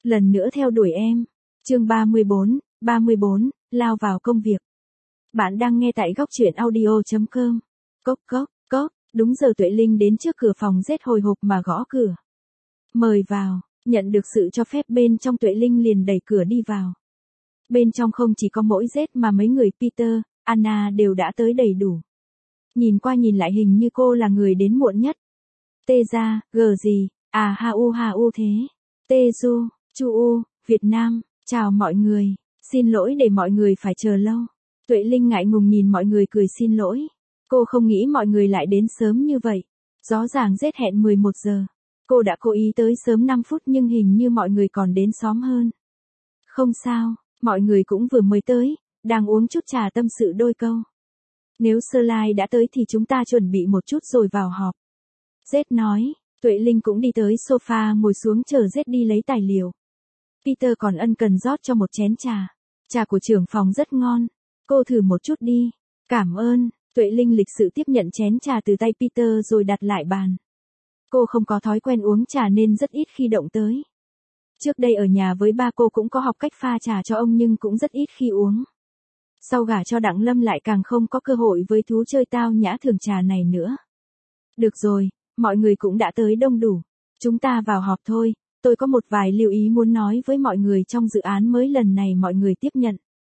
lần nữa theo đuổi em. Chương 34, lao vào công việc. Bạn đang nghe tại góc truyện audio.com. Cốc cốc, cốc, đúng giờ Tuệ Linh đến trước cửa phòng Z hồi hộp mà gõ cửa. Mời vào, nhận được sự cho phép bên trong Tuệ Linh liền đẩy cửa đi vào. Bên trong không chỉ có mỗi Z mà mấy người Peter, Anna đều đã tới đầy đủ. Nhìn qua nhìn lại hình như cô là người đến muộn nhất. Tê ra, gờ gì, à ha u thế. Tê du, chu u, Việt Nam, chào mọi người, xin lỗi để mọi người phải chờ lâu. Tuệ Linh ngại ngùng nhìn mọi người cười xin lỗi. Cô không nghĩ mọi người lại đến sớm như vậy. Rõ ràng Z hẹn 11 giờ. Cô đã cố ý tới sớm 5 phút nhưng hình như mọi người còn đến sớm hơn. Không sao, mọi người cũng vừa mới tới, đang uống chút trà tâm sự đôi câu. Nếu Sơ Lai đã tới thì chúng ta chuẩn bị một chút rồi vào họp. Z nói, Tuệ Linh cũng đi tới sofa ngồi xuống chờ Z đi lấy tài liệu. Peter còn ân cần rót cho một chén trà. Trà của trưởng phòng rất ngon. Cô thử một chút đi. Cảm ơn. Tuệ Linh lịch sự tiếp nhận chén trà từ tay Peter rồi đặt lại bàn. Cô không có thói quen uống trà nên rất ít khi động tới. Trước đây ở nhà với ba cô cũng có học cách pha trà cho ông nhưng cũng rất ít khi uống. Sau gả cho Đặng Lâm lại càng không có cơ hội với thú chơi tao nhã thường trà này nữa. Được rồi, mọi người cũng đã tới đông đủ. Chúng ta vào họp thôi, tôi có một vài lưu ý muốn nói với mọi người trong dự án mới lần này mọi người tiếp nhận.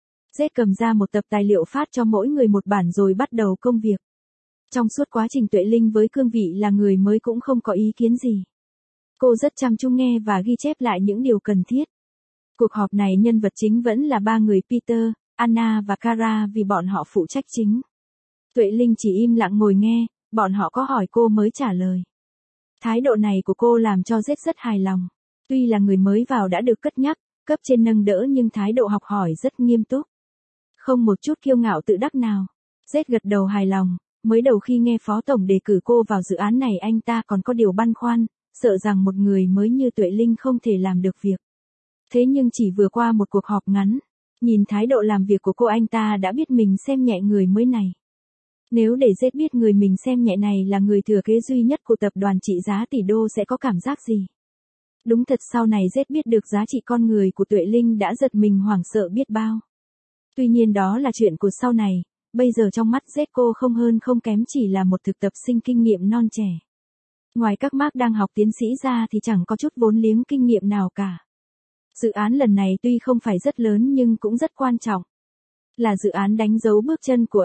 Z cầm ra một tập tài liệu phát cho mỗi người một bản rồi bắt đầu công việc. Trong suốt quá trình Tuệ Linh với cương vị là người mới cũng không có ý kiến gì. Cô rất chăm chú nghe và ghi chép lại những điều cần thiết. Cuộc họp này nhân vật chính vẫn là ba người Peter, Anna và Kara vì bọn họ phụ trách chính. Tuệ Linh chỉ im lặng ngồi nghe, bọn họ có hỏi cô mới trả lời. Thái độ này của cô làm cho Z rất hài lòng. Tuy là người mới vào đã được cất nhắc, cấp trên nâng đỡ nhưng thái độ học hỏi rất nghiêm túc. Không một chút kiêu ngạo tự đắc nào. Z gật đầu hài lòng, mới đầu khi nghe Phó Tổng đề cử cô vào dự án này anh ta còn có điều băn khoăn, sợ rằng một người mới như Tuệ Linh không thể làm được việc. Thế nhưng chỉ vừa qua một cuộc họp ngắn, nhìn thái độ làm việc của cô anh ta đã biết mình xem nhẹ người mới này. Nếu để Z biết người mình xem nhẹ này là người thừa kế duy nhất của tập đoàn trị giá tỷ đô sẽ có cảm giác gì? Đúng thật sau này Z biết được giá trị con người của Tuệ Linh đã giật mình hoảng sợ biết bao. Tuy nhiên đó là chuyện của sau này, bây giờ trong mắt Z cô không hơn không kém chỉ là một thực tập sinh kinh nghiệm non trẻ. Ngoài các Mark đang học tiến sĩ ra thì chẳng có chút vốn liếng kinh nghiệm nào cả. Dự án lần này tuy không phải rất lớn nhưng cũng rất quan trọng. Là dự án đánh dấu bước chân của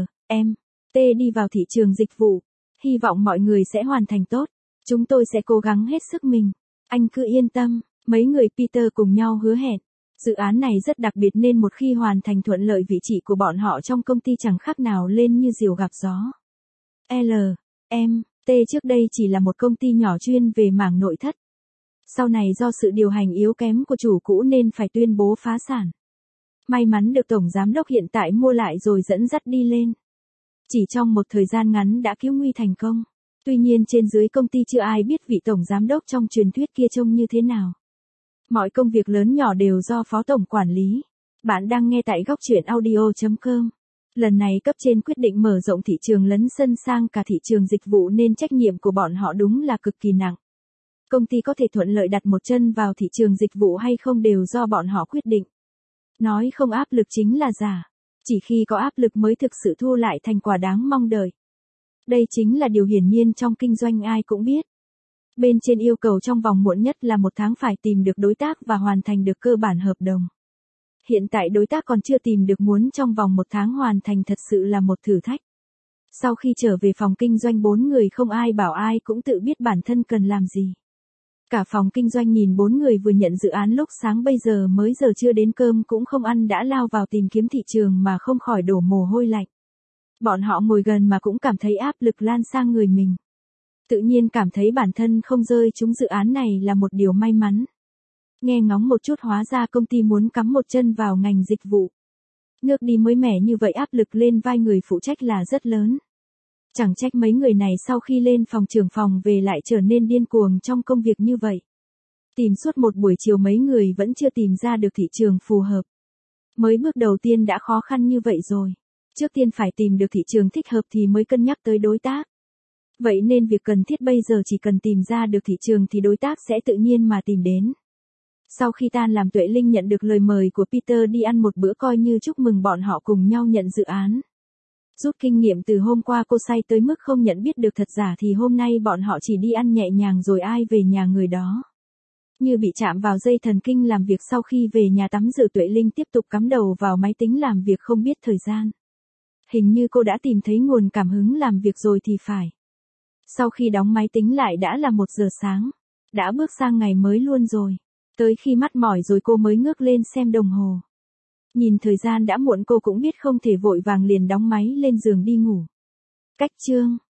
L.M.T đi vào thị trường dịch vụ. Hy vọng mọi người sẽ hoàn thành tốt. Chúng tôi sẽ cố gắng hết sức mình. Anh cứ yên tâm, mấy người Peter cùng nhau hứa hẹn. Dự án này rất đặc biệt nên một khi hoàn thành thuận lợi vị trí của bọn họ trong công ty chẳng khác nào lên như diều gặp gió. L.M.T trước đây chỉ là một công ty nhỏ chuyên về mảng nội thất. Sau này do sự điều hành yếu kém của chủ cũ nên phải tuyên bố phá sản. May mắn được Tổng Giám đốc hiện tại mua lại rồi dẫn dắt đi lên. Chỉ trong một thời gian ngắn đã cứu nguy thành công. Tuy nhiên trên dưới công ty chưa ai biết vị Tổng Giám đốc trong truyền thuyết kia trông như thế nào. Mọi công việc lớn nhỏ đều do Phó Tổng quản lý. Bạn đang nghe tại góc truyện audio.com. Lần này cấp trên quyết định mở rộng thị trường lấn sân sang cả thị trường dịch vụ nên trách nhiệm của bọn họ đúng là cực kỳ nặng. Công ty có thể thuận lợi đặt một chân vào thị trường dịch vụ hay không đều do bọn họ quyết định. Nói không áp lực chính là giả. Chỉ khi có áp lực mới thực sự thu lại thành quả đáng mong đợi. Đây chính là điều hiển nhiên trong kinh doanh ai cũng biết. Bên trên yêu cầu trong vòng muộn nhất là 1 tháng phải tìm được đối tác và hoàn thành được cơ bản hợp đồng. Hiện tại đối tác còn chưa tìm được muốn trong vòng 1 tháng hoàn thành thật sự là một thử thách. Sau khi trở về phòng kinh doanh 4 người không ai bảo ai cũng tự biết bản thân cần làm gì. Cả phòng kinh doanh nhìn 4 người vừa nhận dự án lúc sáng bây giờ mới giờ chưa đến cơm cũng không ăn đã lao vào tìm kiếm thị trường mà không khỏi đổ mồ hôi lạnh. Bọn họ ngồi gần mà cũng cảm thấy áp lực lan sang người mình. Tự nhiên cảm thấy bản thân không rơi trúng dự án này là một điều may mắn. Nghe ngóng một chút hóa ra công ty muốn cắm một chân vào ngành dịch vụ. Nước đi mới mẻ như vậy áp lực lên vai người phụ trách là rất lớn. Chẳng trách mấy người này sau khi lên phòng trưởng phòng về lại trở nên điên cuồng trong công việc như vậy. Tìm suốt một buổi chiều mấy người vẫn chưa tìm ra được thị trường phù hợp. Mới bước đầu tiên đã khó khăn như vậy rồi. Trước tiên phải tìm được thị trường thích hợp thì mới cân nhắc tới đối tác. Vậy nên việc cần thiết bây giờ chỉ cần tìm ra được thị trường thì đối tác sẽ tự nhiên mà tìm đến. Sau khi tan làm Tuệ Linh nhận được lời mời của Peter đi ăn một bữa coi như chúc mừng bọn họ cùng nhau nhận dự án. Rút kinh nghiệm từ hôm qua cô say tới mức không nhận biết được thật giả thì hôm nay bọn họ chỉ đi ăn nhẹ nhàng rồi ai về nhà người đó. Như bị chạm vào dây thần kinh làm việc sau khi về nhà tắm rửa Tuệ Linh tiếp tục cắm đầu vào máy tính làm việc không biết thời gian. Hình như cô đã tìm thấy nguồn cảm hứng làm việc rồi thì phải. Sau khi đóng máy tính lại đã là 1 giờ sáng. Đã bước sang ngày mới luôn rồi. Tới khi mắt mỏi rồi cô mới ngước lên xem đồng hồ. Nhìn thời gian đã muộn cô cũng biết không thể vội vàng liền đóng máy lên giường đi ngủ. Cách chương